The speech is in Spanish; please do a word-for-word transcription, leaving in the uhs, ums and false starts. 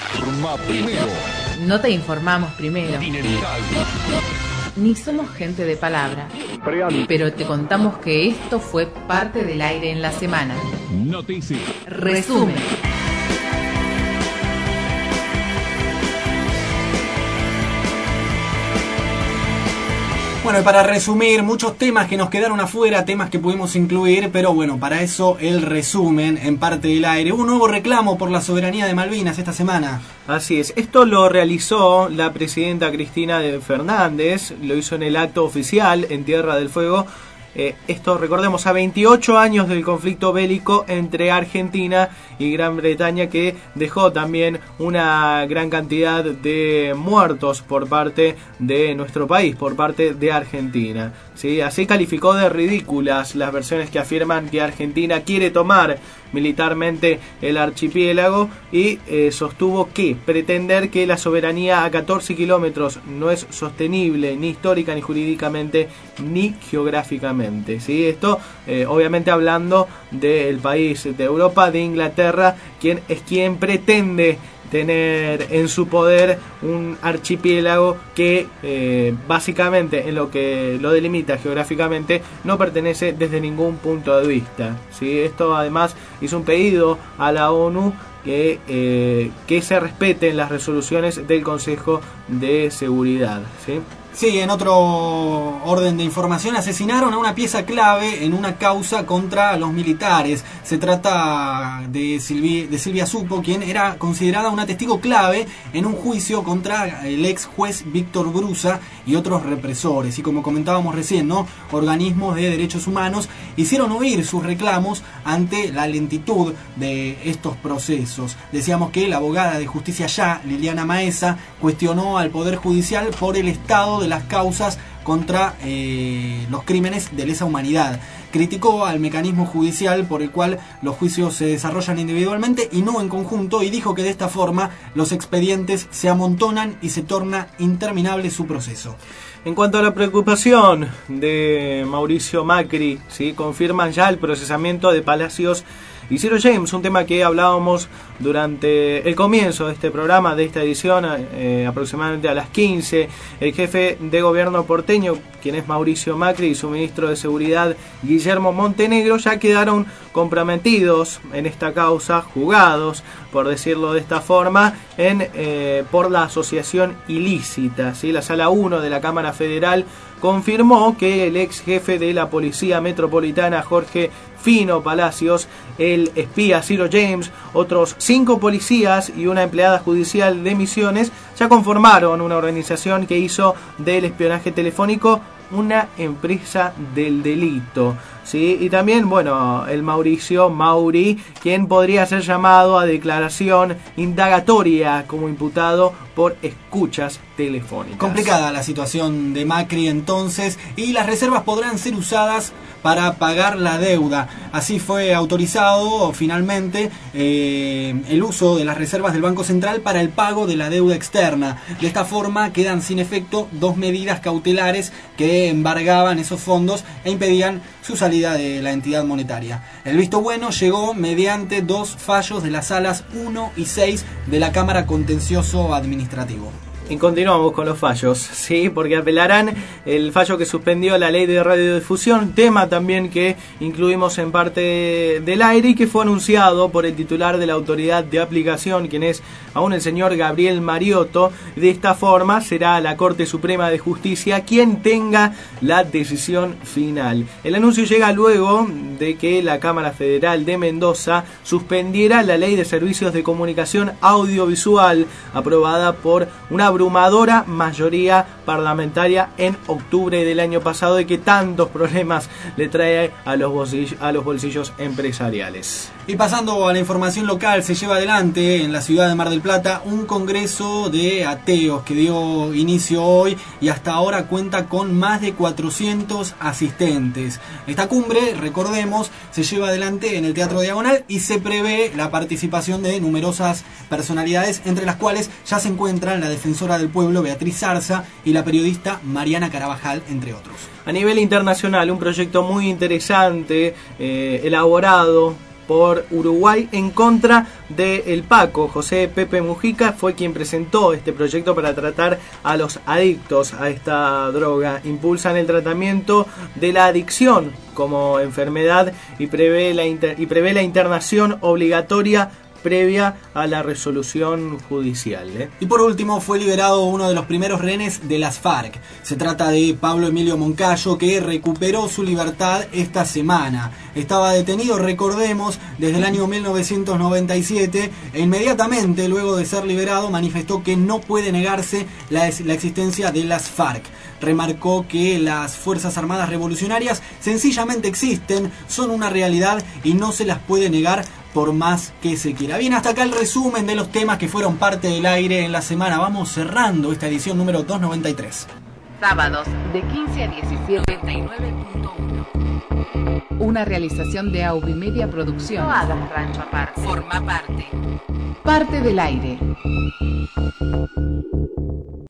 Informa primero. No te informamos primero. Ni somos gente de palabra. Pero te contamos que esto fue parte del aire en la semana. Noticias. Resumen. Bueno, y para resumir, muchos temas que nos quedaron afuera, temas que pudimos incluir, pero bueno, para eso el resumen en parte del aire. Hubo un nuevo reclamo por la soberanía de Malvinas esta semana. Así es, esto lo realizó la presidenta Cristina Fernández, lo hizo en el acto oficial en Tierra del Fuego. Eh, esto, recordemos, a veintiocho años del conflicto bélico entre Argentina y Gran Bretaña, que dejó también una gran cantidad de muertos por parte de nuestro país, por parte de Argentina. ¿Sí? Así calificó de ridículas las versiones que afirman que Argentina quiere tomar militarmente el archipiélago y eh, sostuvo que pretender que la soberanía a catorce kilómetros no es sostenible ni histórica, ni jurídicamente, ni geográficamente. ¿Sí? Esto eh, obviamente hablando del país de Europa, de Inglaterra, quien es quien pretende tener en su poder un archipiélago que eh, básicamente en lo que lo delimita geográficamente no pertenece desde ningún punto de vista. ¿Sí? Esto además hizo un pedido a la ONU que, eh, que se respeten las resoluciones del Consejo de Seguridad. ¿Sí? Sí, en otro orden de información, asesinaron a una pieza clave en una causa contra los militares. Se trata de, Silvi, de Silvia Supo, quien era considerada una testigo clave en un juicio contra el ex juez Víctor Brusa y otros represores. Y como comentábamos recién, ¿no? Organismos de derechos humanos hicieron oír sus reclamos ante la lentitud de estos procesos. Decíamos que la abogada de Justicia Ya, Liliana Maesa, cuestionó al Poder Judicial por el estado de las causas contra eh, los crímenes de lesa humanidad. Criticó al mecanismo judicial por el cual los juicios se desarrollan individualmente y no en conjunto, y dijo que de esta forma los expedientes se amontonan y se torna interminable su proceso. En cuanto a la preocupación de Mauricio Macri, ¿sí? Confirman ya el procesamiento de Palacios y Ciro James, un tema que hablábamos durante el comienzo de este programa, de esta edición, eh, aproximadamente a las quince. El jefe de gobierno porteño, quien es Mauricio Macri, y su ministro de Seguridad, Guillermo Montenegro, ya quedaron comprometidos en esta causa, jugados, por decirlo de esta forma, en eh, por la asociación ilícita. ¿Sí? La Sala uno de la Cámara Federal confirmó que el ex jefe de la Policía Metropolitana, Jorge Fino Palacios, el espía Ciro James, otros cinco policías y una empleada judicial de Misiones ya conformaron una organización que hizo del espionaje telefónico una empresa del delito. ¿Sí? Y también, bueno, el Mauricio Mauri, quien podría ser llamado a declaración indagatoria como imputado por escuchas telefónicas. Complicada la situación de Macri entonces, y las reservas podrán ser usadas para pagar la deuda. Así fue autorizado finalmente eh, el uso de las reservas del Banco Central para el pago de la deuda externa. De esta forma quedan sin efecto dos medidas cautelares que embargaban esos fondos e impedían su salida de la entidad monetaria. El visto bueno llegó mediante dos fallos de las salas uno y seis de la Cámara Contencioso Administrativo. Y continuamos con los fallos, sí, porque apelarán el fallo que suspendió la ley de radiodifusión, tema también que incluimos en parte del aire y que fue anunciado por el titular de la autoridad de aplicación, quien es aún el señor Gabriel Mariotto. De esta forma será la Corte Suprema de Justicia quien tenga la decisión final. El anuncio llega luego de que la Cámara Federal de Mendoza suspendiera la ley de servicios de comunicación audiovisual aprobada por una abrumadora mayoría parlamentaria en octubre del año pasado y que tantos problemas le trae a los bolsillos, a los bolsillos empresariales. Y pasando a la información local, se lleva adelante en la ciudad de Mar del Plata un congreso de ateos que dio inicio hoy y hasta ahora cuenta con más de cuatrocientos asistentes. Esta cumbre, recordemos, se lleva adelante en el Teatro Diagonal y se prevé la participación de numerosas personalidades, entre las cuales ya se encuentran la defensora del pueblo Beatriz Zarza y la periodista Mariana Carabajal, entre otros. A nivel internacional, un proyecto muy interesante, eh, elaborado por Uruguay en contra del Paco. José Pepe Mujica fue quien presentó este proyecto para tratar a los adictos a esta droga. Impulsan el tratamiento de la adicción como enfermedad y prevé la, inter- y prevé la internación obligatoria previa a la resolución judicial. ¿eh? Y por último fue liberado uno de los primeros rehenes de las FARC. Se trata de Pablo Emilio Moncayo, que recuperó su libertad esta semana. Estaba detenido, recordemos, desde el año mil novecientos noventa y siete e inmediatamente luego de ser liberado manifestó que no puede negarse la, la existencia de las FARC. Remarcó que las Fuerzas Armadas Revolucionarias sencillamente existen, son una realidad y no se las puede negar por más que se quiera. Bien, hasta acá el resumen de los temas que fueron parte del aire en la semana. Vamos cerrando esta edición número doscientos noventa y tres. Sábados de quince a diecisiete, noventa y nueve punto uno. Una realización de Aubimedia Producción. No hagas rancho aparte. Forma parte. Parte del aire.